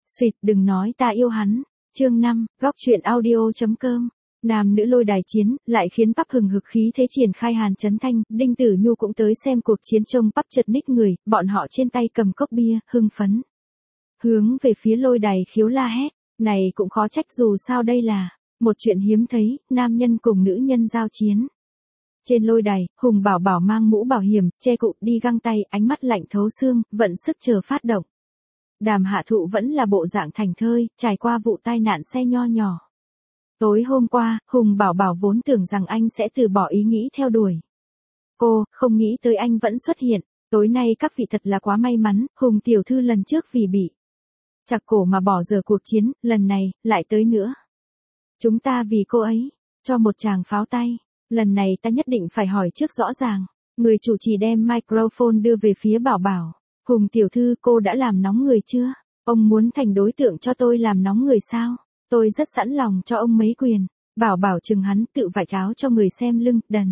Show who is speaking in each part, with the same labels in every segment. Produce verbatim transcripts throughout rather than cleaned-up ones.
Speaker 1: Xuyệt, đừng nói ta yêu hắn. Chương năm, góc truyện audio.com. Nam nữ lôi đài chiến, lại khiến Pắp hừng hực khí thế triển khai. Hàn Chấn Thanh, Đinh Tử Nhu cũng tới xem cuộc chiến, trông Pắp chật ních người, bọn họ trên tay cầm cốc bia, hưng phấn. Hướng về phía lôi đài khiếu la hét, này cũng khó trách, dù sao đây là một chuyện hiếm thấy, nam nhân cùng nữ nhân giao chiến. Trên lôi đài, Hùng Bảo Bảo mang mũ bảo hiểm, che cụ đi găng tay, ánh mắt lạnh thấu xương, vận sức chờ phát động. Đàm Hạ Thụ vẫn là bộ dạng thành thơi, trải qua vụ tai nạn xe nho nhỏ. Tối hôm qua, Hùng Bảo Bảo vốn tưởng rằng anh sẽ từ bỏ ý nghĩ theo đuổi cô, không nghĩ tới anh vẫn xuất hiện. Tối nay các vị thật là quá may mắn, Hùng tiểu thư lần trước vì bị chặt cổ mà bỏ dở cuộc chiến, lần này, lại tới nữa. Chúng ta vì cô ấy, cho một tràng pháo tay, lần này ta nhất định phải hỏi trước rõ ràng. Người chủ trì đem microphone đưa về phía Bảo Bảo. Hùng tiểu thư, cô đã làm nóng người chưa? Ông muốn thành đối tượng cho tôi làm nóng người sao? Tôi rất sẵn lòng cho ông mấy quyền. Bảo Bảo chừng hắn, tự vải cháo cho người xem lưng, đần.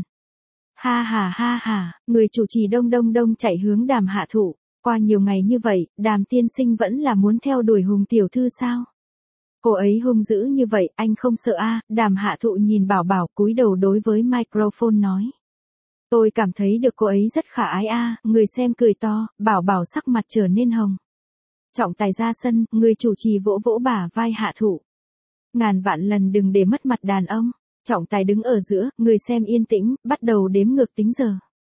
Speaker 1: Ha ha ha ha, người chủ trì đông đông đông chạy hướng Đàm Hạ Thụ. Qua nhiều ngày như vậy, Đàm tiên sinh vẫn là muốn theo đuổi Hùng tiểu thư sao? Cô ấy hung dữ như vậy, anh không sợ a? À? Đàm Hạ Thụ nhìn Bảo Bảo, cúi đầu đối với microphone nói. Tôi cảm thấy được cô ấy rất khả ái a. À. Người xem cười to, Bảo Bảo sắc mặt trở nên hồng. Trọng tài ra sân, người chủ trì vỗ vỗ bả vai Hạ Thụ. Ngàn vạn lần đừng để mất mặt đàn ông. Trọng tài đứng ở giữa, người xem yên tĩnh, bắt đầu đếm ngược tính giờ.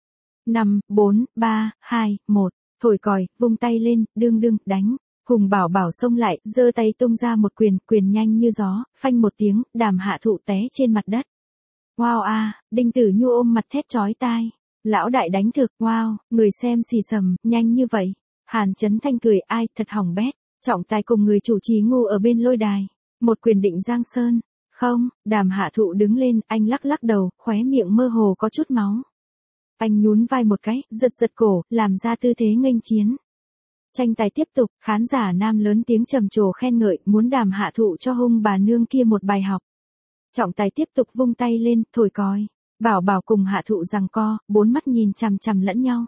Speaker 1: năm, bốn, ba, hai, một, thổi còi, vung tay lên, đương đương, đánh. Hùng Bảo Bảo xông lại, giơ tay tung ra một quyền, quyền nhanh như gió, phanh một tiếng, Đàm Hạ Thụ té trên mặt đất. Wow a, à, Đinh Tử Nhu ôm mặt thét chói tai. Lão đại đánh thực, wow, người xem xì xầm, nhanh như vậy. Hàn Chấn Thanh cười, ai, thật hỏng bét. Trọng tài cùng người chủ trì ngu ở bên lôi đài. Một quyền định giang sơn. Không, Đàm Hạ Thụ đứng lên, anh lắc lắc đầu, khóe miệng mơ hồ có chút máu. Anh nhún vai một cái, giật giật cổ, làm ra tư thế nghênh chiến. Tranh tài tiếp tục, khán giả nam lớn tiếng trầm trồ khen ngợi, muốn Đàm Hạ Thụ cho hung bà nương kia một bài học. Trọng tài tiếp tục vung tay lên, thổi còi. Bảo Bảo cùng Hạ Thụ giằng co, bốn mắt nhìn chằm chằm lẫn nhau.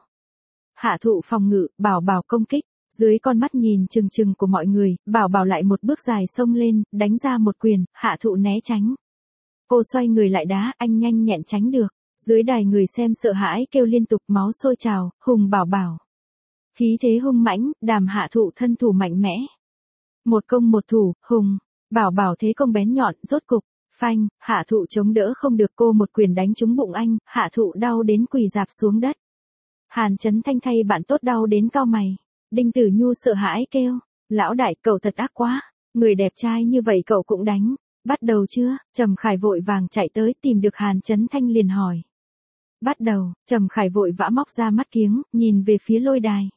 Speaker 1: Hạ Thụ phòng ngự, Bảo Bảo công kích. Dưới con mắt nhìn chừng chừng của mọi người, Bảo Bảo lại một bước dài xông lên, đánh ra một quyền, Hạ Thụ né tránh. Cô xoay người lại đá, anh nhanh nhẹn tránh được. Dưới đài người xem sợ hãi kêu liên tục, máu sôi trào, Hùng Bảo Bảo. Khí thế hung mãnh, Đàm Hạ Thụ thân thủ mạnh mẽ. Một công một thủ, Hùng Bảo Bảo thế công bén nhọn, rốt cục, phanh, Hạ Thụ chống đỡ không được, cô một quyền đánh trúng bụng anh, Hạ Thụ đau đến quỳ rạp xuống đất. Hàn Chấn Thanh thay bạn tốt đau đến cau mày. Đinh Tử Nhu sợ hãi kêu, lão đại, cậu thật ác quá, người đẹp trai như vậy cậu cũng đánh. Bắt đầu chưa? Trầm Khải vội vàng chạy tới, tìm được Hàn Chấn Thanh liền hỏi. Bắt đầu, Trầm Khải vội vã móc ra mắt kiếng, nhìn về phía lôi đài.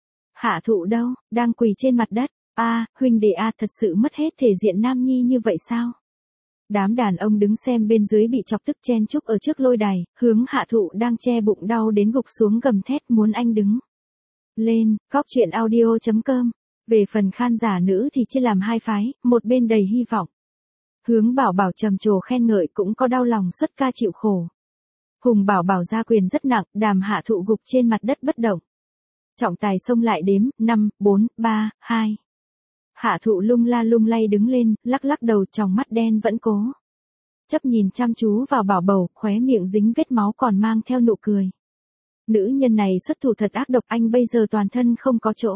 Speaker 1: Hạ Thụ đâu? Đang quỳ trên mặt đất. A, à, huynh đệ a, thật sự mất hết thể diện nam nhi như vậy sao? Đám đàn ông đứng xem bên dưới bị chọc tức chen chúc ở trước lôi đài, hướng Hạ Thụ đang che bụng đau đến gục xuống gầm thét muốn anh đứng lên. Góc truyện audio.com. Về phần khán giả nữ thì chia làm hai phái, một bên đầy hy vọng. Hướng Bảo Bảo trầm trồ khen ngợi, cũng có đau lòng xuất ca chịu khổ. Hùng Bảo Bảo ra quyền rất nặng, Đàm Hạ Thụ gục trên mặt đất bất động. Trọng tài xông lại đếm, năm, bốn, ba, hai. Hạ Thụ lung la lung lay đứng lên, lắc lắc đầu, tròng mắt đen vẫn cố chấp nhìn chăm chú vào Bảo Bầu, khóe miệng dính vết máu còn mang theo nụ cười. Nữ nhân này xuất thủ thật ác độc, anh bây giờ toàn thân không có chỗ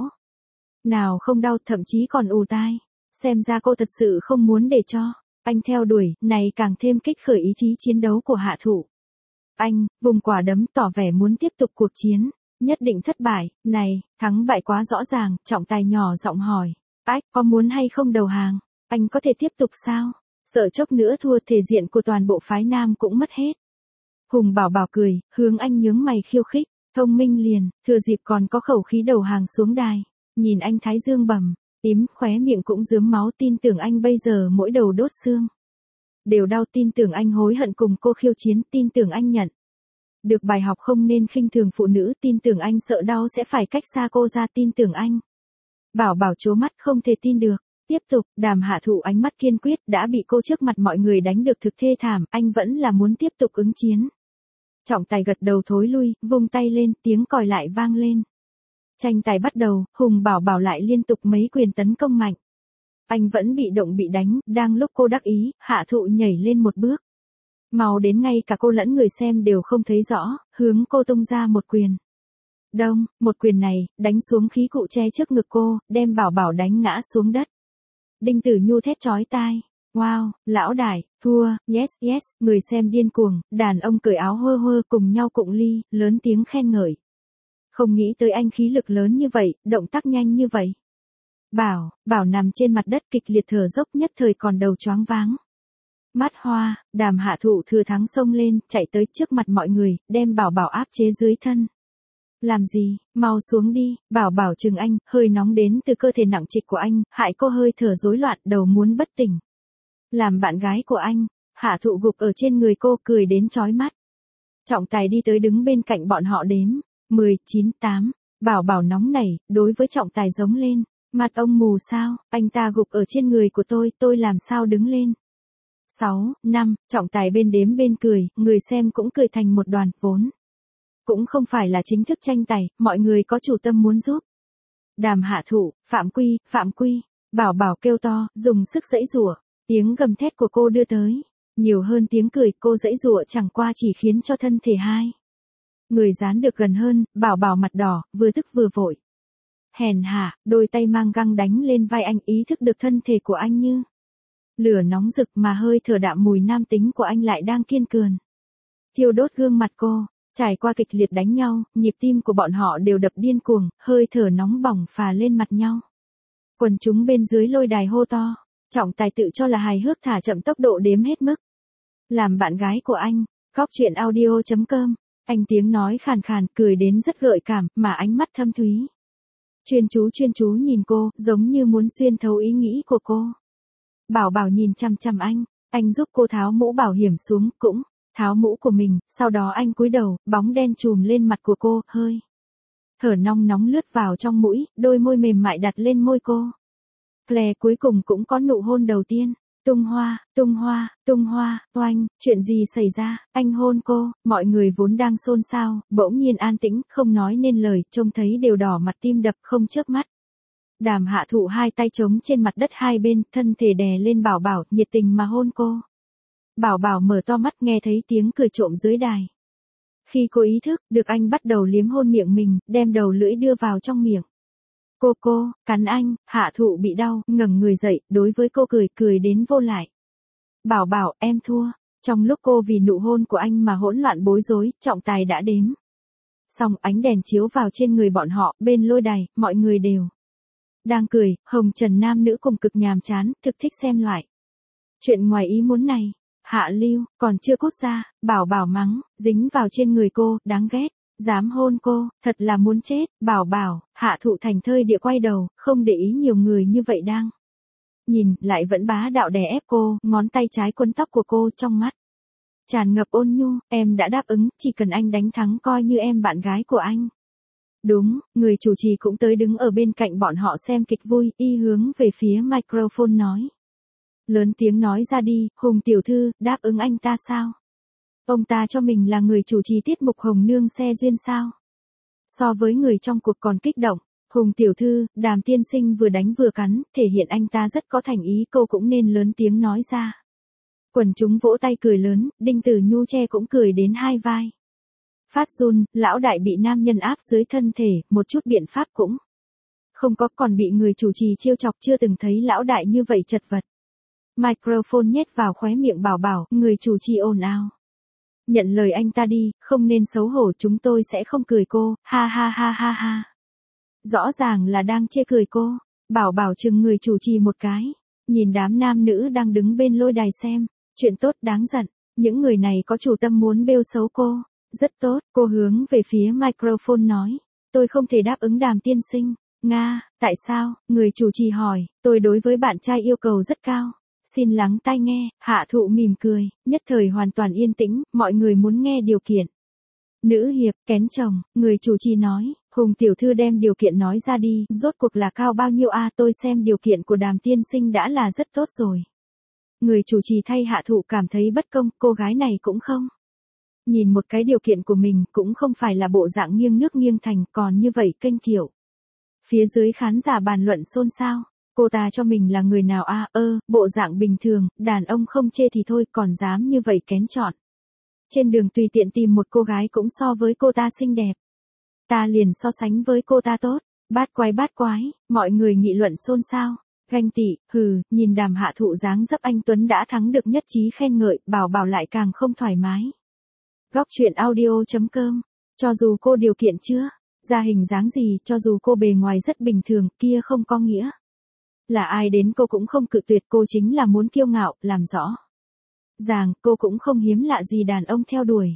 Speaker 1: nào không đau, thậm chí còn ù tai. Xem ra cô thật sự không muốn để cho anh theo đuổi, này càng thêm kích khởi ý chí chiến đấu của Hạ Thụ. Anh vùng quả đấm tỏ vẻ muốn tiếp tục cuộc chiến, nhất định thất bại. Này, thắng bại quá rõ ràng. Trọng tài nhỏ giọng hỏi, ách, có muốn hay không đầu hàng? Anh có thể tiếp tục sao? Sợ chốc nữa thua, thể diện của toàn bộ phái nam cũng mất hết. Hùng Bảo Bảo cười, hướng anh nhướng mày khiêu khích, thông minh liền, thừa dịp còn có khẩu khí đầu hàng xuống đài. Nhìn anh thái dương bầm tím, khóe miệng cũng rướm máu, tin tưởng anh bây giờ mỗi đầu đốt xương đều đau, tin tưởng anh hối hận cùng cô khiêu chiến, tin tưởng anh nhận được bài học không nên khinh thường phụ nữ, tin tưởng anh sợ đau sẽ phải cách xa cô ra, tin tưởng anh. Bảo Bảo trố mắt không thể tin được. Tiếp tục, Đàm Hạ Thụ ánh mắt kiên quyết, đã bị cô trước mặt mọi người đánh được thực thê thảm, anh vẫn là muốn tiếp tục ứng chiến. Trọng tài gật đầu thối lui, vung tay lên, tiếng còi lại vang lên. Tranh tài bắt đầu, Hùng Bảo Bảo lại liên tục mấy quyền tấn công mạnh. Anh vẫn bị động bị đánh, đang lúc cô đắc ý, Hạ Thụ nhảy lên một bước. Mau đến ngay cả cô lẫn người xem đều không thấy rõ, hướng cô tung ra một quyền. Đông, một quyền này, đánh xuống khí cụ che trước ngực cô, đem Bảo Bảo đánh ngã xuống đất. Đinh Tử Nhu thét chói tai. Wow, lão đại, thua, yes yes, người xem điên cuồng, đàn ông cởi áo hơ hơ cùng nhau cụng ly, lớn tiếng khen ngợi. Không nghĩ tới anh khí lực lớn như vậy, động tác nhanh như vậy. Bảo, Bảo nằm trên mặt đất kịch liệt thở dốc nhất thời còn đầu choáng váng. Mắt hoa, Đàm Hạ Thụ thừa thắng xông lên, chạy tới trước mặt mọi người, đem Bảo Bảo áp chế dưới thân. Làm gì, mau xuống đi, Bảo Bảo chừng anh, hơi nóng đến từ cơ thể nặng trịch của anh, hại cô hơi thở rối loạn, đầu muốn bất tỉnh. Làm bạn gái của anh, Hạ Thụ gục ở trên người cô cười đến chói mắt. Trọng Tài đi tới đứng bên cạnh bọn họ đếm. mười, chín, tám, Bảo Bảo nóng nảy, đối với Trọng Tài giống lên. Mặt ông mù sao, anh ta gục ở trên người của tôi, tôi làm sao đứng lên. sáu, năm, Trọng Tài bên đếm bên cười, người xem cũng cười thành một đoàn, vốn. Cũng không phải là chính thức tranh tài, mọi người có chủ tâm muốn giúp. Đàm Hạ Thụ, Phạm Quy, Phạm Quy, Bảo Bảo kêu to, dùng sức giãy giụa, tiếng gầm thét của cô đưa tới. Nhiều hơn tiếng cười, cô giãy giụa chẳng qua chỉ khiến cho thân thể hai người dán được gần hơn, Bảo Bảo mặt đỏ, vừa tức vừa vội. Hèn hạ, đôi tay mang găng đánh lên vai anh, ý thức được thân thể của anh như lửa nóng rực mà hơi thở đạm mùi nam tính của anh lại đang kiên cường thiêu đốt gương mặt cô. Trải qua kịch liệt đánh nhau, nhịp tim của bọn họ đều đập điên cuồng, hơi thở nóng bỏng phà lên mặt nhau. Quần chúng bên dưới lôi đài hô to, Trọng Tài tự cho là hài hước thả chậm tốc độ đếm hết mức. Làm bạn gái của anh, Góc Chuyện Audio chấm com, anh tiếng nói khàn khàn, cười đến rất gợi cảm, mà ánh mắt thâm thúy. Chuyên chú chuyên chú nhìn cô, giống như muốn xuyên thấu ý nghĩ của cô. Bảo Bảo nhìn chăm chăm anh, anh giúp cô tháo mũ bảo hiểm xuống, cũng tháo mũ của mình, sau đó anh cúi đầu, bóng đen trùm lên mặt của cô, hơi thở nóng nóng lướt vào trong mũi, đôi môi mềm mại đặt lên môi cô. Claire cuối cùng cũng có nụ hôn đầu tiên. Tung hoa, tung hoa, tung hoa, oanh, chuyện gì xảy ra, anh hôn cô, mọi người vốn đang xôn xao, bỗng nhiên an tĩnh, không nói nên lời, trông thấy đều đỏ mặt tim đập không chớp mắt. Đàm Hạ Thụ hai tay trống trên mặt đất hai bên, thân thể đè lên Bảo Bảo, nhiệt tình mà hôn cô. Bảo Bảo mở to mắt nghe thấy tiếng cười trộm dưới đài. Khi cô ý thức, được anh bắt đầu liếm hôn miệng mình, đem đầu lưỡi đưa vào trong miệng. Cô cô, cắn anh, Hạ Thụ bị đau, ngẩng người dậy, đối với cô cười, cười đến vô lại. Bảo Bảo, em thua. Trong lúc cô vì nụ hôn của anh mà hỗn loạn bối rối, Trọng Tài đã đếm. Xong ánh đèn chiếu vào trên người bọn họ, bên lôi đài, mọi người đều đang cười, hồng trần nam nữ cùng cực nhàm chán, thực thích xem loại chuyện ngoài ý muốn này. Hạ Lưu, còn chưa cút ra, Bảo Bảo mắng, dính vào trên người cô, đáng ghét. Dám hôn cô, thật là muốn chết, Bảo Bảo. Hạ Thụ thành thơi địa quay đầu, không để ý nhiều người như vậy đang nhìn, lại vẫn bá đạo đè ép cô, ngón tay trái quấn tóc của cô, trong mắt tràn ngập ôn nhu, em đã đáp ứng, chỉ cần anh đánh thắng coi như em bạn gái của anh. Đúng, người chủ trì cũng tới đứng ở bên cạnh bọn họ xem kịch vui, y hướng về phía microphone nói. Lớn tiếng nói ra đi, Hùng tiểu thư, đáp ứng anh ta sao? Ông ta cho mình là người chủ trì tiết mục Hồng Nương xe duyên sao? So với người trong cuộc còn kích động, Hùng tiểu thư, Đàm tiên sinh vừa đánh vừa cắn, thể hiện anh ta rất có thành ý, cô cũng nên lớn tiếng nói ra. Quần chúng vỗ tay cười lớn, Đinh Tử Nhu che cũng cười đến hai vai. Phát run, lão đại bị nam nhân áp dưới thân thể, một chút biện pháp cũng không có, còn bị người chủ trì trêu chọc, chưa từng thấy lão đại như vậy chật vật. Microphone nhét vào khóe miệng Bảo Bảo, người chủ trì ồn ào. Nhận lời anh ta đi, không nên xấu hổ, chúng tôi sẽ không cười cô, ha ha ha ha ha. Rõ ràng là đang chê cười cô. Bảo Bảo chừng người chủ trì một cái, nhìn đám nam nữ đang đứng bên lôi đài xem, chuyện tốt đáng giận, những người này có chủ tâm muốn bêu xấu cô. Rất tốt, cô hướng về phía microphone nói, tôi không thể đáp ứng Đàm tiên sinh. Nga, tại sao? Người chủ trì hỏi, tôi đối với bạn trai yêu cầu rất cao. Xin lắng tai nghe. Hạ Thụ mỉm cười, nhất thời hoàn toàn yên tĩnh, mọi người muốn nghe điều kiện. Nữ hiệp, kén chồng, người chủ trì nói, Hùng tiểu thư đem điều kiện nói ra đi, rốt cuộc là cao bao nhiêu a à, tôi xem điều kiện của Đàm tiên sinh đã là rất tốt rồi. Người chủ trì thay Hạ Thụ cảm thấy bất công, cô gái này cũng không nhìn một cái điều kiện của mình, cũng không phải là bộ dạng nghiêng nước nghiêng thành, còn như vậy kênh kiểu. Phía dưới khán giả bàn luận xôn xao. Cô ta cho mình là người nào a à, ơ, bộ dạng bình thường, đàn ông không chê thì thôi còn dám như vậy kén chọn. Trên đường tùy tiện tìm một cô gái cũng so với cô ta xinh đẹp. Ta liền so sánh với cô ta tốt, bát quái bát quái, mọi người nghị luận xôn xao. Ganh tị, hừ, nhìn Đàm Hạ Thụ dáng dấp anh Tuấn đã thắng được nhất trí khen ngợi, Bảo Bảo lại càng không thoải mái. Góc truyện audio.com, cho dù cô điều kiện chưa, ra hình dáng gì, cho dù cô bề ngoài rất bình thường, kia không có nghĩa là ai đến cô cũng không cự tuyệt, cô chính là muốn kiêu ngạo, làm rõ ràng, cô cũng không hiếm lạ gì đàn ông theo đuổi.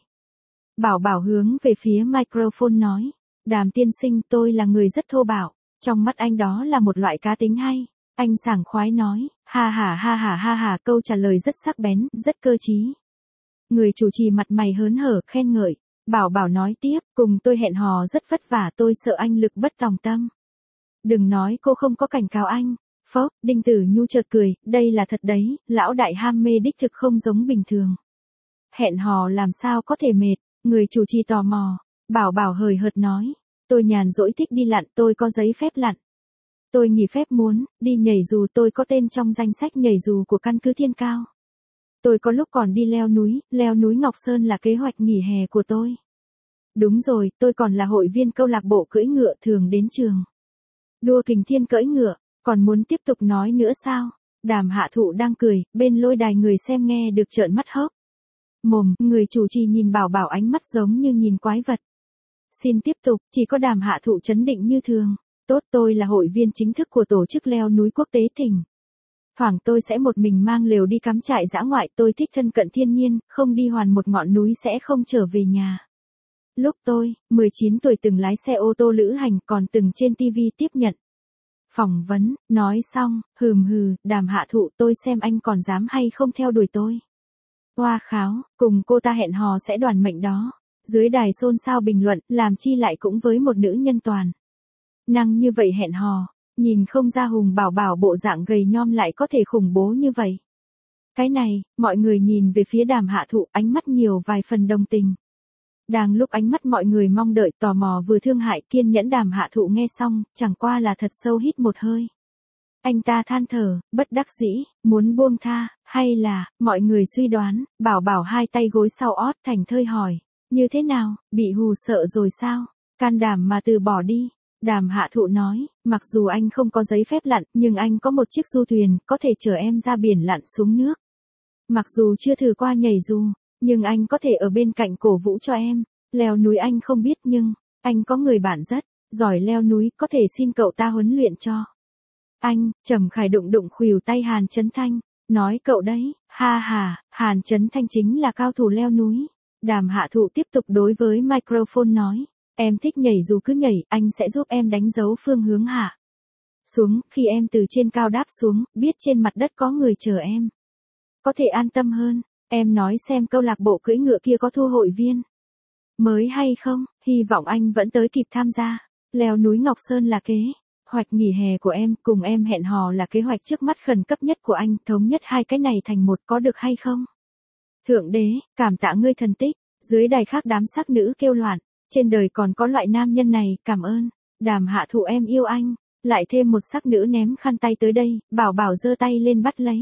Speaker 1: Bảo Bảo hướng về phía microphone nói, Đàm tiên sinh, tôi là người rất thô bạo, trong mắt anh đó là một loại cá tính hay. Anh sảng khoái nói, ha ha ha ha ha ha, câu trả lời rất sắc bén, rất cơ trí. Người chủ trì mặt mày hớn hở, khen ngợi. Bảo Bảo nói tiếp, cùng tôi hẹn hò rất vất vả, tôi sợ anh lực bất tòng tâm. Đừng nói cô không có cảnh cáo anh. Phốc, Đinh Tử Nhu chợt cười, đây là thật đấy, lão đại ham mê đích thực không giống bình thường. Hẹn hò làm sao có thể mệt, người chủ trì tò mò. Bảo Bảo hời hợt nói, tôi nhàn rỗi thích đi lặn, tôi có giấy phép lặn. Tôi nghỉ phép muốn đi nhảy dù, tôi có tên trong danh sách nhảy dù của căn cứ Thiên Cao. Tôi có lúc còn đi leo núi, leo núi Ngọc Sơn là kế hoạch nghỉ hè của tôi. Đúng rồi, tôi còn là hội viên câu lạc bộ cưỡi ngựa thường đến trường. Đua kình thiên cưỡi ngựa, còn muốn tiếp tục nói nữa sao? Đàm Hạ Thụ đang cười, bên lôi đài người xem nghe được trợn mắt hốc mồm, người chủ trì nhìn Bảo Bảo ánh mắt giống như nhìn quái vật. Xin tiếp tục, chỉ có Đàm Hạ Thụ trấn định như thường. Tốt, tôi là hội viên chính thức của tổ chức leo núi quốc tế thỉnh. Thoảng tôi sẽ một mình mang lều đi cắm trại dã ngoại, tôi thích thân cận thiên nhiên, không đi hoàn một ngọn núi sẽ không trở về nhà. Lúc tôi, mười chín tuổi từng lái xe ô tô lữ hành, còn từng trên ti vi tiếp nhận phỏng vấn, nói xong, hừm hừ, Đàm Hạ Thụ, tôi xem anh còn dám hay không theo đuổi tôi. Hoa kháo, cùng cô ta hẹn hò sẽ đoàn mệnh đó. Dưới đài xôn xao bình luận, làm chi lại cũng với một nữ nhân toàn năng như vậy hẹn hò, nhìn không ra Hùng Bảo Bảo bộ dạng gầy nhom lại có thể khủng bố như vậy. Cái này, mọi người nhìn về phía Đàm Hạ Thụ, ánh mắt nhiều vài phần đồng tình. Đang lúc ánh mắt mọi người mong đợi, tò mò vừa thương hại, kiên nhẫn Đàm Hạ Thụ nghe xong, chẳng qua là thật sâu hít một hơi. Anh ta than thở, bất đắc dĩ, muốn buông tha, hay là, mọi người suy đoán, Bảo Bảo hai tay gối sau ót thành thơi hỏi, như thế nào, bị hù sợ rồi sao, can đảm mà từ bỏ đi. Đàm Hạ Thụ nói, mặc dù anh không có giấy phép lặn, nhưng anh có một chiếc du thuyền, có thể chở em ra biển lặn xuống nước. Mặc dù chưa thử qua nhảy dù, nhưng anh có thể ở bên cạnh cổ vũ cho em. Leo núi anh không biết nhưng, anh có người bạn rất giỏi leo núi, có thể xin cậu ta huấn luyện cho anh. Trầm Khải đụng đụng khuỷu tay Hàn Chấn Thanh, nói cậu đấy, ha ha, Hàn Chấn Thanh chính là cao thủ leo núi. Đàm Hạ Thụ tiếp tục đối với microphone nói, em thích nhảy dù cứ nhảy, anh sẽ giúp em đánh dấu phương hướng hạ xuống, khi em từ trên cao đáp xuống, biết trên mặt đất có người chờ em. Có thể an tâm hơn. Em nói xem câu lạc bộ cưỡi ngựa kia có thu hội viên mới hay không, hy vọng anh vẫn tới kịp tham gia. Leo núi Ngọc Sơn là kế hoạch nghỉ hè của em, cùng em hẹn hò là kế hoạch trước mắt khẩn cấp nhất của anh, thống nhất hai cái này thành một có được hay không? Thượng đế, cảm tạ ngươi thần tích. Dưới đài khác đám sắc nữ kêu loạn, trên đời còn có loại nam nhân này, cảm ơn. Đàm Hạ Thụ em yêu anh. Lại thêm một sắc nữ ném khăn tay tới đây, Bảo Bảo giơ tay lên bắt lấy.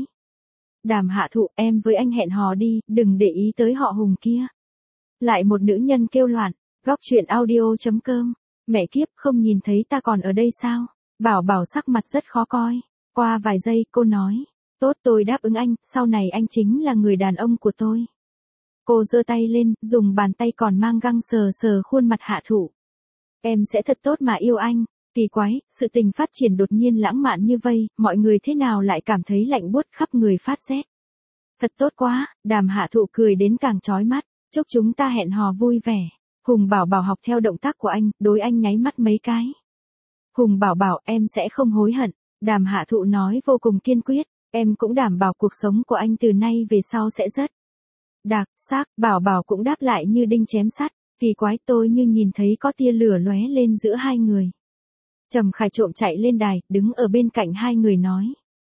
Speaker 1: Đàm Hạ Thụ, em với anh hẹn hò đi, đừng để ý tới họ Hùng kia. Lại một nữ nhân kêu loạn, góc truyện audio.com, mẹ kiếp, không nhìn thấy ta còn ở đây sao? Bảo Bảo sắc mặt rất khó coi. Qua vài giây, cô nói, tốt, tôi đáp ứng anh, sau này anh chính là người đàn ông của tôi. Cô giơ tay lên, dùng bàn tay còn mang găng sờ sờ khuôn mặt Hạ Thụ. Em sẽ thật tốt mà yêu anh. Kỳ quái, sự tình phát triển đột nhiên lãng mạn như vây, mọi người thế nào lại cảm thấy lạnh buốt khắp người phát rét. Thật tốt quá, Đàm Hạ Thụ cười đến càng chói mắt, chúc chúng ta hẹn hò vui vẻ. Hùng Bảo Bảo học theo động tác của anh, đối anh nháy mắt mấy cái. Hùng Bảo Bảo, em sẽ không hối hận. Đàm Hạ Thụ nói vô cùng kiên quyết, em cũng đảm bảo cuộc sống của anh từ nay về sau sẽ rất đặc sắc. Bảo Bảo cũng đáp lại như đinh chém sắt, kỳ quái, tôi như nhìn thấy có tia lửa lóe lên giữa hai người. Trầm Khải trộm chạy lên đài, đứng ở bên cạnh hai người nói.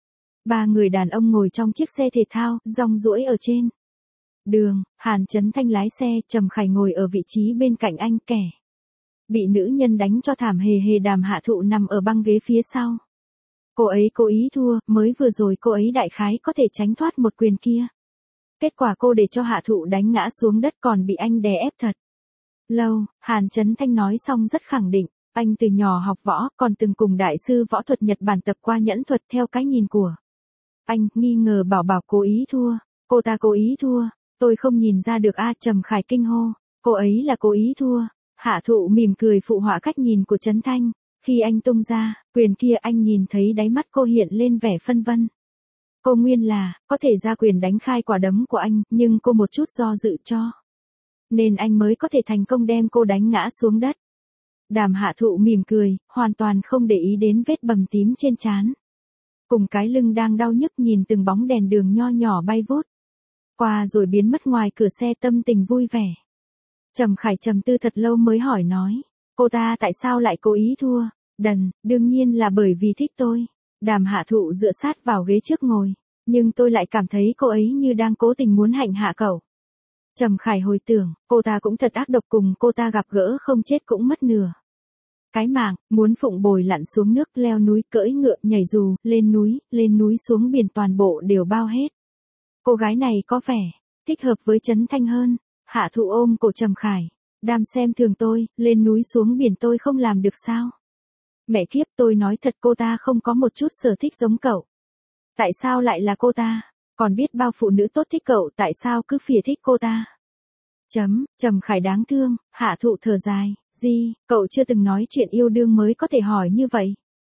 Speaker 1: Ba người đàn ông ngồi trong chiếc xe thể thao, rong ruổi ở trên đường, Hàn Chấn Thanh lái xe, Trầm Khải ngồi ở vị trí bên cạnh anh, kẻ bị nữ nhân đánh cho thảm hề hề. Đàm Hạ Thụ nằm ở băng ghế phía sau. Cô ấy cố ý thua, mới vừa rồi cô ấy đại khái có thể tránh thoát một quyền kia. Kết quả cô để cho Hạ Thụ đánh ngã xuống đất còn bị anh đè ép thật lâu. Hàn Chấn Thanh nói xong rất khẳng định, anh từ nhỏ học võ, còn từng cùng đại sư võ thuật Nhật Bản tập qua nhẫn thuật theo cái nhìn của anh, nghi ngờ Bảo Bảo cố ý thua. Cô ta cố ý thua, tôi không nhìn ra được a. Trầm Khải kinh hô, cô ấy là cố ý thua. Hạ Thụ mỉm cười phụ họa cách nhìn của Chấn Thanh, khi anh tung ra quyền kia anh nhìn thấy đáy mắt cô hiện lên vẻ phân vân. Cô nguyên là, có thể ra quyền đánh khai quả đấm của anh, nhưng cô một chút do dự cho. Nên anh mới có thể thành công đem cô đánh ngã xuống đất. Đàm Hạ Thụ mỉm cười, hoàn toàn không để ý đến vết bầm tím trên trán. Cùng cái lưng đang đau nhức nhìn từng bóng đèn đường nho nhỏ bay vút qua rồi biến mất ngoài cửa xe, tâm tình vui vẻ. Trầm Khải trầm tư thật lâu mới hỏi nói, cô ta tại sao lại cố ý thua? Đần, đương nhiên là bởi vì thích tôi. Đàm Hạ Thụ dựa sát vào ghế trước ngồi, nhưng tôi lại cảm thấy cô ấy như đang cố tình muốn hạnh hạ cậu. Trầm Khải hồi tưởng, cô ta cũng thật ác độc, cùng cô ta gặp gỡ không chết cũng mất nửa cái mạng, muốn phụng bồi lặn xuống nước, leo núi, cưỡi ngựa, nhảy dù, lên núi, lên núi xuống biển, toàn bộ đều bao hết. Cô gái này có vẻ thích hợp với Chấn Thanh hơn. Hạ Thụ ôm cổ Trầm Khải, đam xem thường tôi, lên núi xuống biển tôi không làm được sao? Mẹ kiếp, tôi nói thật, cô ta không có một chút sở thích giống cậu. Tại sao lại là cô ta? Còn biết bao phụ nữ tốt thích cậu, tại sao cứ phìa thích cô ta? Chấm, Trầm Khải đáng thương. Hạ Thụ thở dài, gì, cậu chưa từng nói chuyện yêu đương mới có thể hỏi như vậy.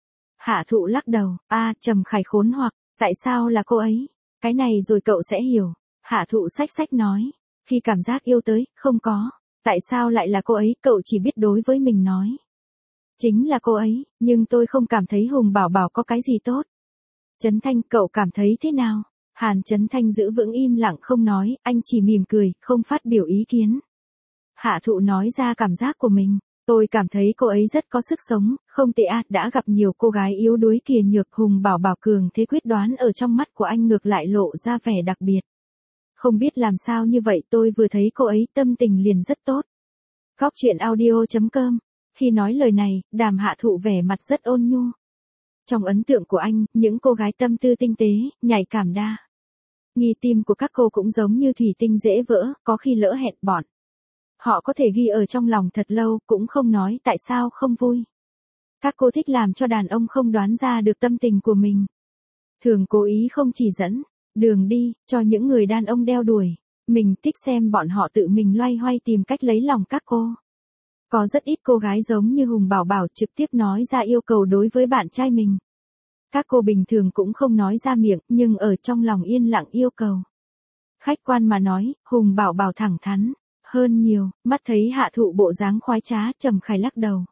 Speaker 1: Hạ Thụ lắc đầu, a. Trầm Khải khốn hoặc, tại sao là cô ấy? Cái này rồi cậu sẽ hiểu. Hạ Thụ xách xách nói, khi cảm giác yêu tới, không có. Tại sao lại là cô ấy, cậu chỉ biết đối với mình nói. Chính là cô ấy, nhưng tôi không cảm thấy Hùng Bảo Bảo có cái gì tốt. Chấn Thanh, cậu cảm thấy thế nào? Hàn Chấn Thanh giữ vững im lặng không nói, anh chỉ mỉm cười, không phát biểu ý kiến. Hạ Thụ nói ra cảm giác của mình, tôi cảm thấy cô ấy rất có sức sống, không tệ à, đã gặp nhiều cô gái yếu đuối kiệt nhược, Hùng Bảo Bảo cường thế quyết đoán ở trong mắt của anh ngược lại lộ ra vẻ đặc biệt. Không biết làm sao như vậy, tôi vừa thấy cô ấy tâm tình liền rất tốt. Góc truyện audio chấm com. Khi nói lời này, Đàm Hạ Thụ vẻ mặt rất ôn nhu. Trong ấn tượng của anh, những cô gái tâm tư tinh tế, nhạy cảm đa nghi tim của các cô cũng giống như thủy tinh dễ vỡ, có khi lỡ hẹn bọn họ có thể ghi ở trong lòng thật lâu, cũng không nói tại sao không vui. Các cô thích làm cho đàn ông không đoán ra được tâm tình của mình. Thường cố ý không chỉ dẫn đường đi cho những người đàn ông đeo đuổi. Mình thích xem bọn họ tự mình loay hoay tìm cách lấy lòng các cô. Có rất ít cô gái giống như Hùng Bảo Bảo trực tiếp nói ra yêu cầu đối với bạn trai mình. Các cô bình thường cũng không nói ra miệng, nhưng ở trong lòng yên lặng yêu cầu. Khách quan mà nói, Hùng Bảo Bảo thẳng thắn hơn nhiều. Mắt thấy Hạ Thụ bộ dáng khoái trá, Trầm Khải lắc đầu.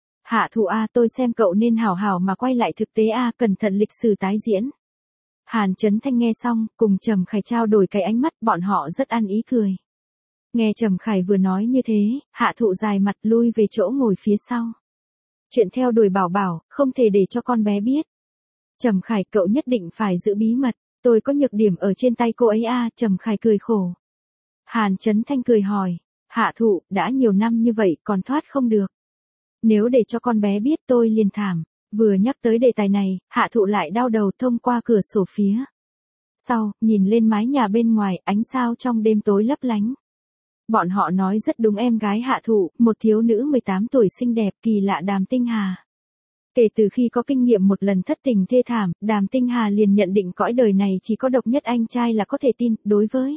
Speaker 1: Hạ Thụ a, tôi xem cậu nên hảo hảo mà quay lại thực tế a, cẩn thận lịch sử tái diễn. Hàn Chấn Thanh nghe xong, cùng Trầm Khải trao đổi cái ánh mắt, bọn họ rất ăn ý cười. Nghe Trầm Khải vừa nói như thế, Hạ Thụ dài mặt lui về chỗ ngồi phía sau. Chuyện theo đuổi Bảo Bảo, không thể để cho con bé biết. Trầm Khải, cậu nhất định phải giữ bí mật, tôi có nhược điểm ở trên tay cô ấy a. Trầm Khải cười khổ. Hàn Chấn Thanh cười hỏi, Hạ Thụ, đã nhiều năm như vậy còn thoát không được. Nếu để cho con bé biết tôi liền thảm. Vừa nhắc tới đề tài này, Hạ Thụ lại đau đầu thông qua cửa sổ phía sau, nhìn lên mái nhà bên ngoài, ánh sao trong đêm tối lấp lánh. Bọn họ nói rất đúng, em gái Hạ Thụ, một thiếu nữ mười tám tuổi xinh đẹp kỳ lạ Đàm Tinh Hà. Kể từ khi có kinh nghiệm một lần thất tình thê thảm, Đàm Tinh Hà liền nhận định cõi đời này chỉ có độc nhất anh trai là có thể tin, đối với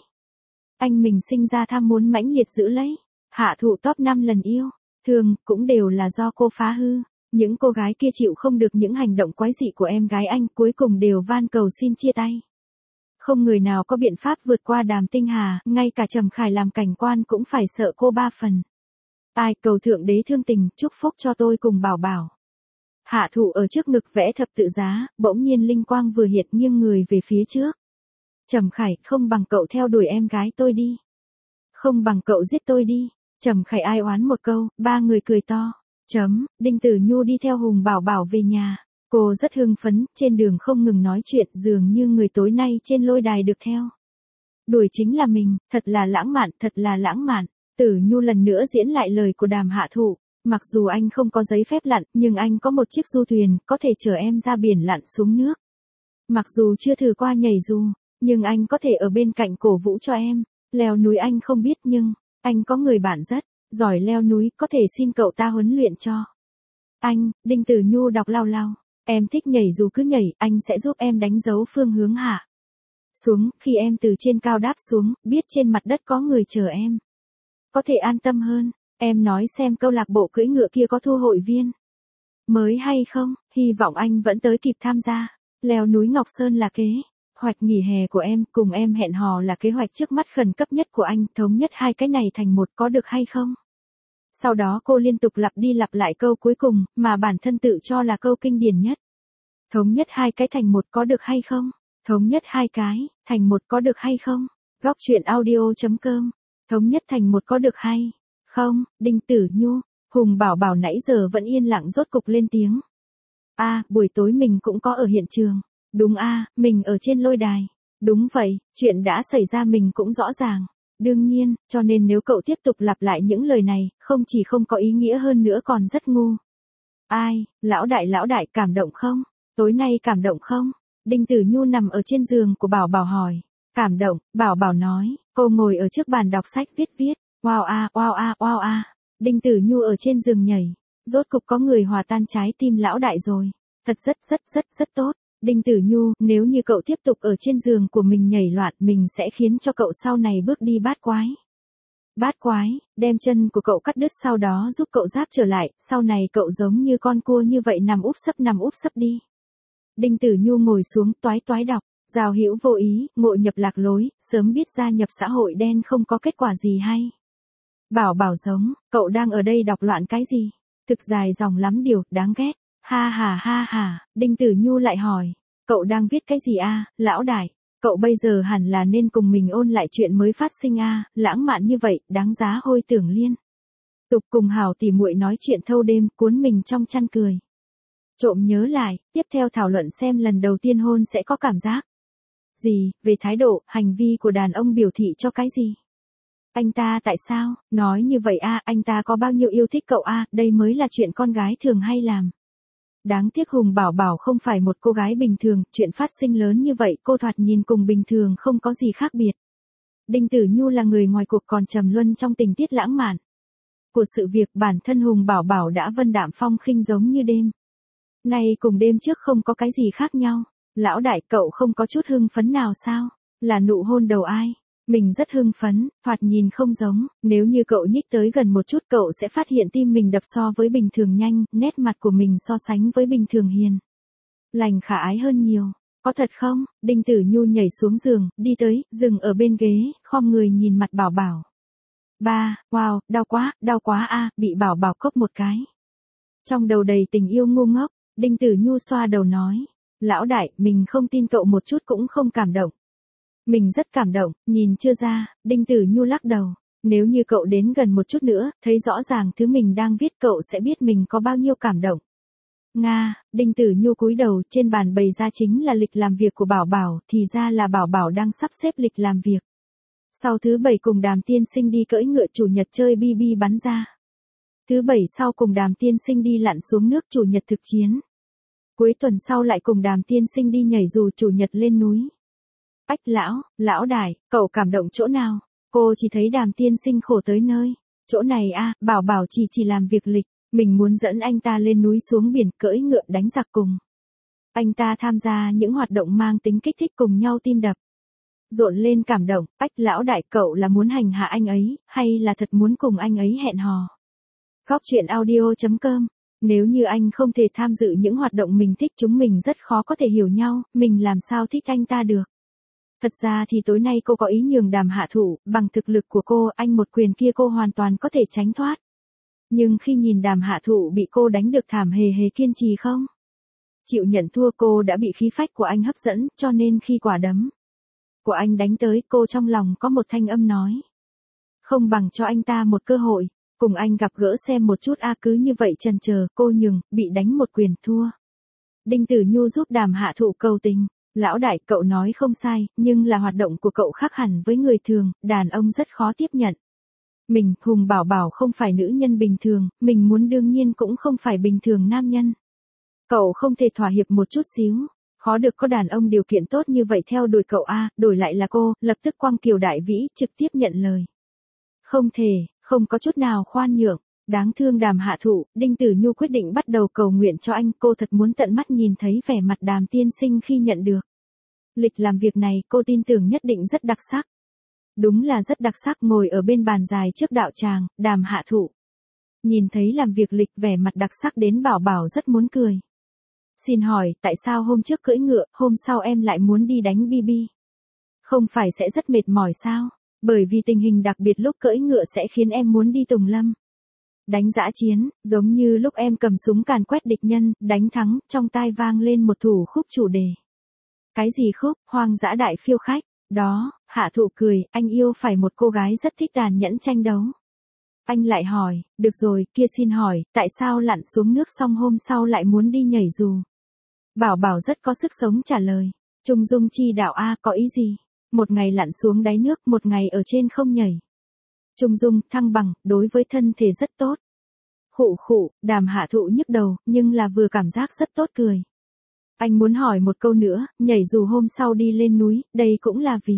Speaker 1: anh mình sinh ra tham muốn mãnh liệt giữ lấy. Hạ Thụ top năm lần yêu, thường, cũng đều là do cô phá hư. Những cô gái kia chịu không được những hành động quái dị của em gái anh, cuối cùng đều van cầu xin chia tay. Không người nào có biện pháp vượt qua Đàm Tinh Hà, ngay cả Trầm Khải làm cảnh quan cũng phải sợ cô ba phần. Ai, cầu thượng đế thương tình, chúc phúc cho tôi cùng Bảo Bảo. Hạ Thụ ở trước ngực vẽ thập tự giá, bỗng nhiên linh quang vừa hiện, nghiêng người về phía trước. Trầm Khải, không bằng cậu theo đuổi em gái tôi đi. Không bằng cậu giết tôi đi. Trầm Khải ai oán một câu, ba người cười to. Chấm, Đinh Tử Nhu đi theo Hùng Bảo Bảo về nhà. Cô rất hưng phấn, trên đường không ngừng nói chuyện, dường như người tối nay trên lôi đài được theo đuổi chính là mình, thật là lãng mạn, thật là lãng mạn. Tử Nhu lần nữa diễn lại lời của Đàm Hạ Thụ. Mặc dù anh không có giấy phép lặn, nhưng anh có một chiếc du thuyền, có thể chở em ra biển lặn xuống nước. Mặc dù chưa thử qua nhảy dù, nhưng anh có thể ở bên cạnh cổ vũ cho em. Leo núi anh không biết nhưng, anh có người bạn rất giỏi leo núi, có thể xin cậu ta huấn luyện cho. Anh, Đinh Tử Nhu đọc lao lao. Em thích nhảy dù cứ nhảy, anh sẽ giúp em đánh dấu phương hướng hạ xuống, khi em từ trên cao đáp xuống, biết trên mặt đất có người chờ em. Có thể an tâm hơn. Em nói xem câu lạc bộ cưỡi ngựa kia có thu hội viên mới hay không, hy vọng anh vẫn tới kịp tham gia. Leo núi Ngọc Sơn là kế hoạch nghỉ hè của em, cùng em hẹn hò là kế hoạch trước mắt khẩn cấp nhất của anh, thống nhất hai cái này thành một có được hay không? Sau đó cô liên tục lặp đi lặp lại câu cuối cùng, mà bản thân tự cho là câu kinh điển nhất. Thống nhất hai cái thành một có được hay không? Thống nhất hai cái, thành một có được hay không? Góc truyện audio.com. Thống nhất thành một có được hay không? Đinh Tử Nhu, Hùng Bảo Bảo nãy giờ vẫn yên lặng rốt cục lên tiếng. A, à, buổi tối mình cũng có ở hiện trường. Đúng a, à, mình ở trên lôi đài. Đúng vậy, chuyện đã xảy ra mình cũng rõ ràng. Đương nhiên, cho nên nếu cậu tiếp tục lặp lại những lời này, không chỉ không có ý nghĩa hơn nữa còn rất ngu. Ai, lão đại lão đại cảm động không? Tối nay cảm động không? Đinh Tử Nhu nằm ở trên giường của Bảo Bảo hỏi. Cảm động, Bảo Bảo nói, cô ngồi ở trước bàn đọc sách viết viết. Wow a, wow a, wow a. Đinh Tử Nhu ở trên giường nhảy. Rốt cục có người hòa tan trái tim lão đại rồi. Thật rất rất rất rất tốt. Đinh Tử Nhu, nếu như cậu tiếp tục ở trên giường của mình nhảy loạn, mình sẽ khiến cho cậu sau này bước đi bát quái. Bát quái, đem chân của cậu cắt đứt sau đó giúp cậu giáp trở lại, sau này cậu giống như con cua như vậy nằm úp sấp nằm úp sấp đi. Đinh Tử Nhu ngồi xuống toái toái đọc, Giao hữu vô ý, ngộ nhập lạc lối, sớm biết gia nhập xã hội đen không có kết quả gì hay. Bảo Bảo giống, cậu đang ở đây đọc loạn cái gì? Thực dài dòng lắm điều, đáng ghét. Ha ha ha ha, Đinh Tử Nhu lại hỏi, cậu đang viết cái gì a, lão đại? Cậu bây giờ hẳn là nên cùng mình ôn lại chuyện mới phát sinh a, lãng mạn như vậy, đáng giá hôi tưởng liên. Tục cùng hảo tỉ muội nói chuyện thâu đêm, cuốn mình trong chăn cười. Trộm nhớ lại, tiếp theo thảo luận xem lần đầu tiên hôn sẽ có cảm giác gì, về thái độ, hành vi của đàn ông biểu thị cho cái gì. Anh ta tại sao, nói như vậy a, anh ta có bao nhiêu yêu thích cậu a, đây mới là chuyện con gái thường hay làm. Đáng tiếc Hùng Bảo Bảo không phải một cô gái bình thường, chuyện phát sinh lớn như vậy cô thoạt nhìn cùng bình thường không có gì khác biệt. Đinh Tử Nhu là người ngoài cuộc còn trầm luân trong tình tiết lãng mạn của sự việc, bản thân Hùng Bảo Bảo đã vân đạm phong khinh giống như đêm nay cùng đêm trước không có cái gì khác nhau. Lão đại, cậu không có chút hưng phấn nào sao? Là nụ hôn đầu ai? Mình rất hưng phấn, thoạt nhìn không giống, nếu như cậu nhích tới gần một chút cậu sẽ phát hiện tim mình đập so với bình thường nhanh, nét mặt của mình so sánh với bình thường hiền lành khả ái hơn nhiều. Có thật không? Đinh Tử Nhu nhảy xuống giường, đi tới, dừng ở bên ghế, khom người nhìn mặt Bảo Bảo. Ba, wow, đau quá, đau quá a, bị Bảo Bảo cốc một cái. Trong đầu đầy tình yêu ngu ngốc, Đinh Tử Nhu xoa đầu nói, lão đại, mình không tin cậu một chút cũng không cảm động. Mình rất cảm động, nhìn chưa ra, Đinh Tử Nhu lắc đầu. Nếu như cậu đến gần một chút nữa, thấy rõ ràng thứ mình đang viết cậu sẽ biết mình có bao nhiêu cảm động. Nga, Đinh Tử Nhu cúi đầu, trên bàn bày ra chính là lịch làm việc của Bảo Bảo, thì ra là Bảo Bảo đang sắp xếp lịch làm việc. Sau thứ bảy cùng Đàm tiên sinh đi cưỡi ngựa, chủ nhật chơi bi bi bắn ra. Thứ bảy sau cùng Đàm tiên sinh đi lặn xuống nước, chủ nhật thực chiến. Cuối tuần sau lại cùng Đàm tiên sinh đi nhảy dù, chủ nhật lên núi. Ách lão, lão đại, cậu cảm động chỗ nào? Cô chỉ thấy Đàm tiên sinh khổ tới nơi. Chỗ này a, Bảo Bảo chỉ chỉ làm việc lịch, mình muốn dẫn anh ta lên núi xuống biển, cưỡi ngựa đánh giặc cùng. Anh ta tham gia những hoạt động mang tính kích thích cùng nhau tim đập rộn lên cảm động. Ách lão đại, cậu là muốn hành hạ anh ấy, hay là thật muốn cùng anh ấy hẹn hò? Góc truyện audio.com. Nếu như anh không thể tham dự những hoạt động mình thích, chúng mình rất khó có thể hiểu nhau, mình làm sao thích anh ta được. Thật ra thì tối nay cô có ý nhường Đàm hạ thủ, bằng thực lực của cô, anh một quyền kia cô hoàn toàn có thể tránh thoát. Nhưng khi nhìn Đàm hạ thủ bị cô đánh được thảm hề hề kiên trì không chịu nhận thua, cô đã bị khí phách của anh hấp dẫn, cho nên khi quả đấm của anh đánh tới, cô trong lòng có một thanh âm nói. Không bằng cho anh ta một cơ hội, cùng anh gặp gỡ xem một chút a, cứ như vậy chần chờ, cô nhường, bị đánh một quyền thua. Đinh Tử Nhu giúp Đàm hạ thủ cầu tình. Lão đại, cậu nói không sai, nhưng là hoạt động của cậu khác hẳn với người thường, đàn ông rất khó tiếp nhận. Mình, Hùng Bảo Bảo không phải nữ nhân bình thường, mình muốn đương nhiên cũng không phải bình thường nam nhân. Cậu không thể thỏa hiệp một chút xíu. Khó được có đàn ông điều kiện tốt như vậy theo đuổi cậu a, đổi lại là cô, lập tức quăng Kiều Đại Vĩ, trực tiếp nhận lời. Không thể, không có chút nào khoan nhượng. Đáng thương Đàm Hạ Thụ, Đinh Tử Nhu quyết định bắt đầu cầu nguyện cho anh, cô thật muốn tận mắt nhìn thấy vẻ mặt Đàm tiên sinh khi nhận được. Lịch làm việc này cô tin tưởng nhất định rất đặc sắc. Đúng là rất đặc sắc, ngồi ở bên bàn dài trước đạo tràng, Đàm Hạ Thụ. Nhìn thấy làm việc lịch vẻ mặt đặc sắc đến Bảo Bảo rất muốn cười. Xin hỏi, tại sao hôm trước cưỡi ngựa, hôm sau em lại muốn đi đánh bi bi? Không phải sẽ rất mệt mỏi sao? Bởi vì tình hình đặc biệt lúc cưỡi ngựa sẽ khiến em muốn đi tùng lâm. Đánh dã chiến, giống như lúc em cầm súng càn quét địch nhân, đánh thắng, trong tai vang lên một thủ khúc chủ đề. Cái gì khúc, Hoang dã đại phiêu khách? Đó, Hạ Thụ cười, anh yêu phải một cô gái rất thích tàn nhẫn tranh đấu. Anh lại hỏi, được rồi, kia xin hỏi, tại sao lặn xuống nước xong hôm sau lại muốn đi nhảy dù? Bảo Bảo rất có sức sống trả lời. Trung dung chi đạo a, có ý gì? Một ngày lặn xuống đáy nước, một ngày ở trên không nhảy. Trung dung, thăng bằng, đối với thân thể rất tốt. Khụ khụ, Đàm Hạ Thụ nhức đầu, nhưng là vừa cảm giác rất tốt cười. Anh muốn hỏi một câu nữa, nhảy dù hôm sau đi lên núi, đây cũng là vì.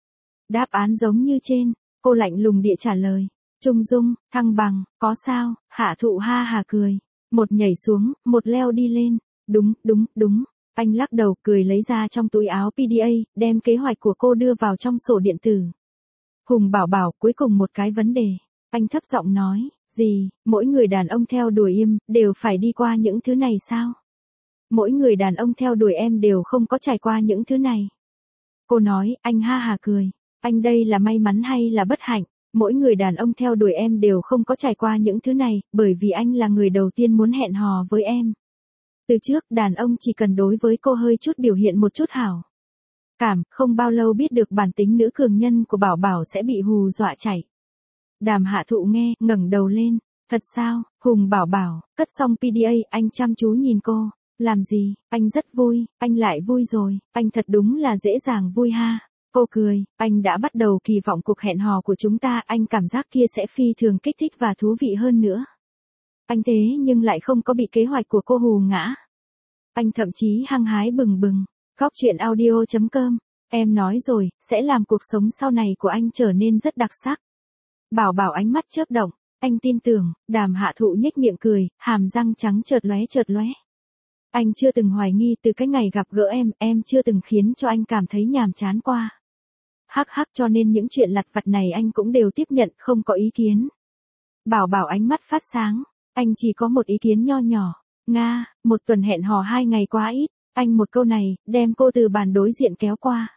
Speaker 1: Đáp án giống như trên, cô lạnh lùng địa trả lời. Trung dung, thăng bằng, có sao? Hạ Thụ ha hà cười. Một nhảy xuống, một leo đi lên. Đúng, đúng, đúng. Anh lắc đầu cười lấy ra trong túi áo pê đê a, đem kế hoạch của cô đưa vào trong sổ điện tử. Hùng Bảo Bảo, cuối cùng một cái vấn đề. Anh thấp giọng nói, gì, mỗi người đàn ông theo đuổi em, đều phải đi qua những thứ này sao? Mỗi người đàn ông theo đuổi em đều không có trải qua những thứ này. Cô nói, anh ha hà cười. Anh đây là may mắn hay là bất hạnh? Mỗi người đàn ông theo đuổi em đều không có trải qua những thứ này, bởi vì anh là người đầu tiên muốn hẹn hò với em. Từ trước, đàn ông chỉ cần đối với cô hơi chút biểu hiện một chút hảo cảm, không bao lâu biết được bản tính nữ cường nhân của Bảo Bảo sẽ bị hù dọa chạy. Đàm Hạ Thụ nghe, ngẩng đầu lên. Thật sao, Hùng Bảo Bảo, cất xong pê đê a, anh chăm chú nhìn cô. Làm gì, anh rất vui, anh lại vui rồi, anh thật đúng là dễ dàng vui ha. Cô cười, anh đã bắt đầu kỳ vọng cuộc hẹn hò của chúng ta, anh cảm giác kia sẽ phi thường kích thích và thú vị hơn nữa. Anh thế nhưng lại không có bị kế hoạch của cô hù ngã. Anh thậm chí hăng hái bừng bừng. Góc truyện audio chấm com, em nói rồi, sẽ làm cuộc sống sau này của anh trở nên rất đặc sắc. Bảo Bảo ánh mắt chớp động, anh tin tưởng. Đàm Hạ Thụ nhếch miệng cười, hàm răng trắng chợt lóe chợt lóe. Anh chưa từng hoài nghi từ cái ngày gặp gỡ em, em chưa từng khiến cho anh cảm thấy nhàm chán qua. Hắc hắc, cho nên những chuyện lặt vặt này anh cũng đều tiếp nhận, không có ý kiến. Bảo Bảo ánh mắt phát sáng, anh chỉ có một ý kiến nho nhỏ. Nga, một tuần hẹn hò hai ngày quá ít. Anh một câu này, đem cô từ bàn đối diện kéo qua.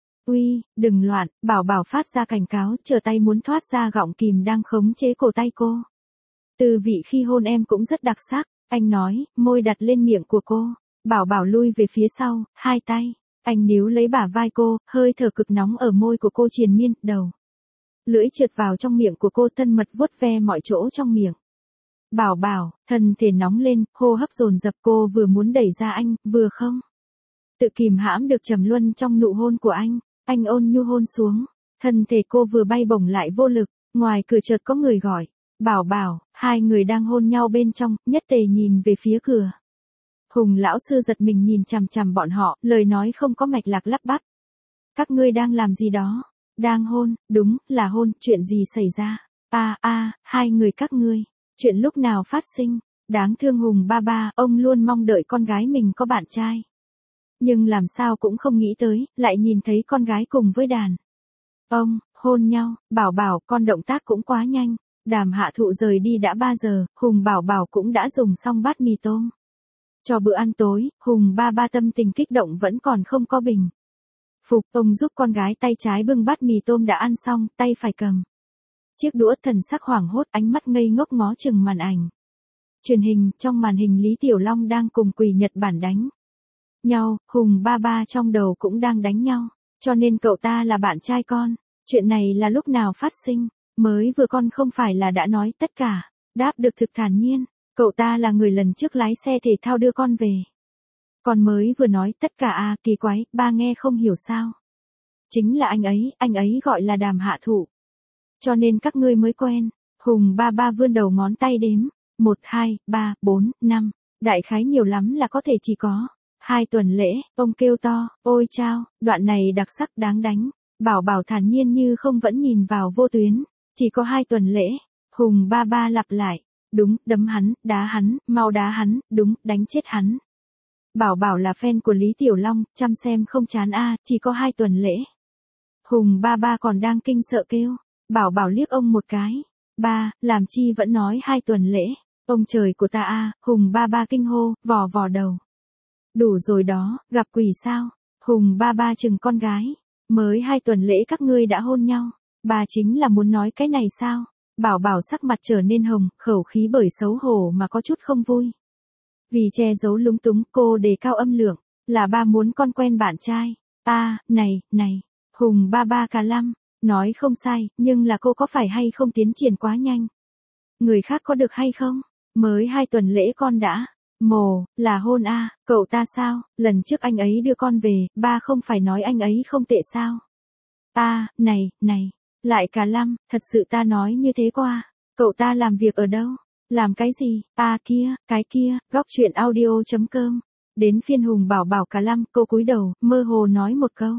Speaker 1: Uy, đừng loạn, Bảo Bảo phát ra cảnh cáo, trở tay muốn thoát ra gọng kìm đang khống chế cổ tay cô. Từ vị khi hôn em cũng rất đặc sắc, anh nói, môi đặt lên miệng của cô. Bảo Bảo lui về phía sau, hai tay. Anh níu lấy bả vai cô, hơi thở cực nóng ở môi của cô triền miên, đầu. Lưỡi trượt vào trong miệng của cô, thân mật vuốt ve mọi chỗ trong miệng. Bảo Bảo, thân thể nóng lên, hô hấp dồn dập, cô vừa muốn đẩy ra anh, vừa không tự kìm hãm được trầm luân trong nụ hôn của anh. Anh ôn nhu hôn xuống, thân thể cô vừa bay bổng lại vô lực. Ngoài cửa chợt có người gọi, Bảo Bảo. Hai người đang hôn nhau bên trong, nhất tề nhìn về phía cửa. Hùng lão sư giật mình nhìn chằm chằm bọn họ, lời nói không có mạch lạc lắp bắp. Các ngươi đang làm gì đó? Đang hôn, đúng, là hôn, chuyện gì xảy ra? A a, hai người các ngươi, chuyện lúc nào phát sinh? Đáng thương Hùng ba ba, ông luôn mong đợi con gái mình có bạn trai. Nhưng làm sao cũng không nghĩ tới, lại nhìn thấy con gái cùng với đàn ông, hôn nhau. Bảo Bảo, con động tác cũng quá nhanh. Đàm Hạ Thụ rời đi đã ba giờ, Hùng Bảo Bảo cũng đã dùng xong bát mì tôm. Cho bữa ăn tối, Hùng ba ba tâm tình kích động vẫn còn không có bình phục, ông giúp con gái tay trái bưng bát mì tôm đã ăn xong, tay phải cầm chiếc đũa, thần sắc hoảng hốt, ánh mắt ngây ngốc ngó chừng màn ảnh truyền hình. Trong màn hình Lý Tiểu Long đang cùng Quỳ Nhật Bản đánh nhau, Hùng ba ba trong đầu cũng đang đánh nhau, cho nên cậu ta là bạn trai con. Chuyện này là lúc nào phát sinh? Mới vừa con không phải là đã nói tất cả. Đáp được thực thản nhiên, cậu ta là người lần trước lái xe thể thao đưa con về. Con mới vừa nói tất cả à, kỳ quái, ba nghe không hiểu sao? Chính là anh ấy, anh ấy gọi là Đàm Hạ Thụ. cho nên các ngươi mới quen. Hùng ba ba vươn đầu ngón tay đếm, một, hai, ba, bốn, năm, đại khái nhiều lắm là có thể chỉ có hai tuần lễ, ông kêu to, ôi chao, đoạn này đặc sắc đáng đánh. Bảo Bảo thản nhiên như không vẫn nhìn vào vô tuyến, chỉ có hai tuần lễ. Hùng ba ba lặp lại, đúng, đấm hắn, đá hắn, mau đá hắn, đúng, đánh chết hắn. Bảo Bảo là fan của Lý Tiểu Long, chăm xem không chán a, chỉ có hai tuần lễ. Hùng ba ba còn đang kinh sợ kêu, Bảo Bảo liếc ông một cái, ba, làm chi vẫn nói hai tuần lễ, ông trời của ta a, Hùng ba ba kinh hô, vò vò đầu. Đủ rồi đó, gặp quỷ sao? Hùng ba ba chừng con gái, mới hai tuần lễ các ngươi đã hôn nhau, bà chính là muốn nói cái này sao? Bảo Bảo sắc mặt trở nên hồng, khẩu khí bởi xấu hổ mà có chút không vui. Vì che giấu lúng túng, cô đề cao âm lượng, là ba muốn con quen bạn trai. Ta, này, này, Hùng ba ba cà lăm, nói không sai, nhưng là cô có phải hay không tiến triển quá nhanh? Người khác có được hay không? Mới hai tuần lễ con đã. Mồ, là hôn a, à, cậu ta sao, lần trước anh ấy đưa con về, ba không phải nói anh ấy không tệ sao? Ta, này, này, lại cả lăm, thật sự ta nói như thế qua, cậu ta làm việc ở đâu? Làm cái gì? À kia, cái kia, góc chuyện audio chấm com. Đến phiên Hùng Bảo Bảo cả lăm, cô cúi đầu, mơ hồ nói một câu.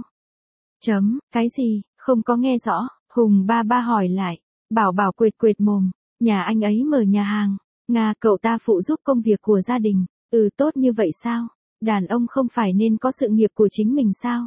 Speaker 1: Chấm, cái gì, không có nghe rõ, Hùng ba ba hỏi lại. Bảo Bảo quệt quệt mồm, nhà anh ấy mở nhà hàng. Nga, cậu ta phụ giúp công việc của gia đình. Ừ, tốt như vậy sao? Đàn ông không phải nên có sự nghiệp của chính mình sao?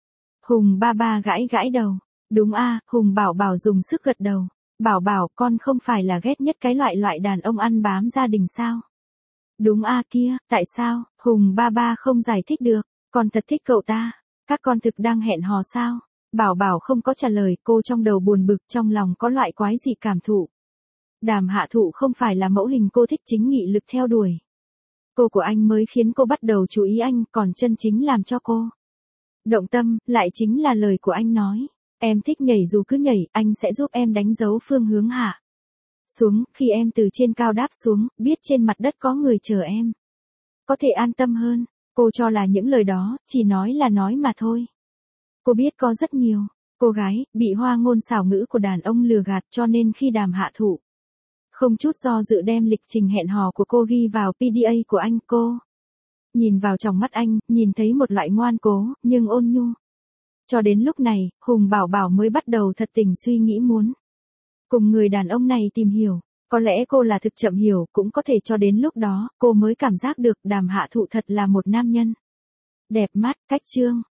Speaker 1: Hùng ba ba gãi gãi đầu. Đúng a, à, Hùng Bảo Bảo dùng sức gật đầu. Bảo Bảo, con không phải là ghét nhất cái loại loại đàn ông ăn bám gia đình sao? Đúng a, à, kia, tại sao? Hùng ba ba không giải thích được. Con thật thích cậu ta. Các con thực đang hẹn hò sao? Bảo Bảo không có trả lời, cô trong đầu buồn bực, trong lòng có loại quái dị cảm thụ. Đàm Hạ Thụ không phải là mẫu hình cô thích chính nghị lực theo đuổi. Cô của anh mới khiến cô bắt đầu chú ý anh, còn chân chính làm cho cô động tâm, lại chính là lời của anh nói. Em thích nhảy dù cứ nhảy, anh sẽ giúp em đánh dấu phương hướng hạ xuống, khi em từ trên cao đáp xuống, biết trên mặt đất có người chờ em. Có thể an tâm hơn, cô cho là những lời đó, chỉ nói là nói mà thôi. Cô biết có rất nhiều cô gái, bị hoa ngôn xảo ngữ của đàn ông lừa gạt cho nên khi Đàm Hạ Thụ không chút do dự đem lịch trình hẹn hò của cô ghi vào pê đê a của anh, cô nhìn vào trong mắt anh, nhìn thấy một loại ngoan cố, nhưng ôn nhu. Cho đến lúc này, Hùng Bảo Bảo mới bắt đầu thật tình suy nghĩ muốn cùng người đàn ông này tìm hiểu. Có lẽ cô là thực chậm hiểu, cũng có thể cho đến lúc đó, cô mới cảm giác được Đàm Hạ Thụ thật là một nam nhân đẹp mắt, cách trương,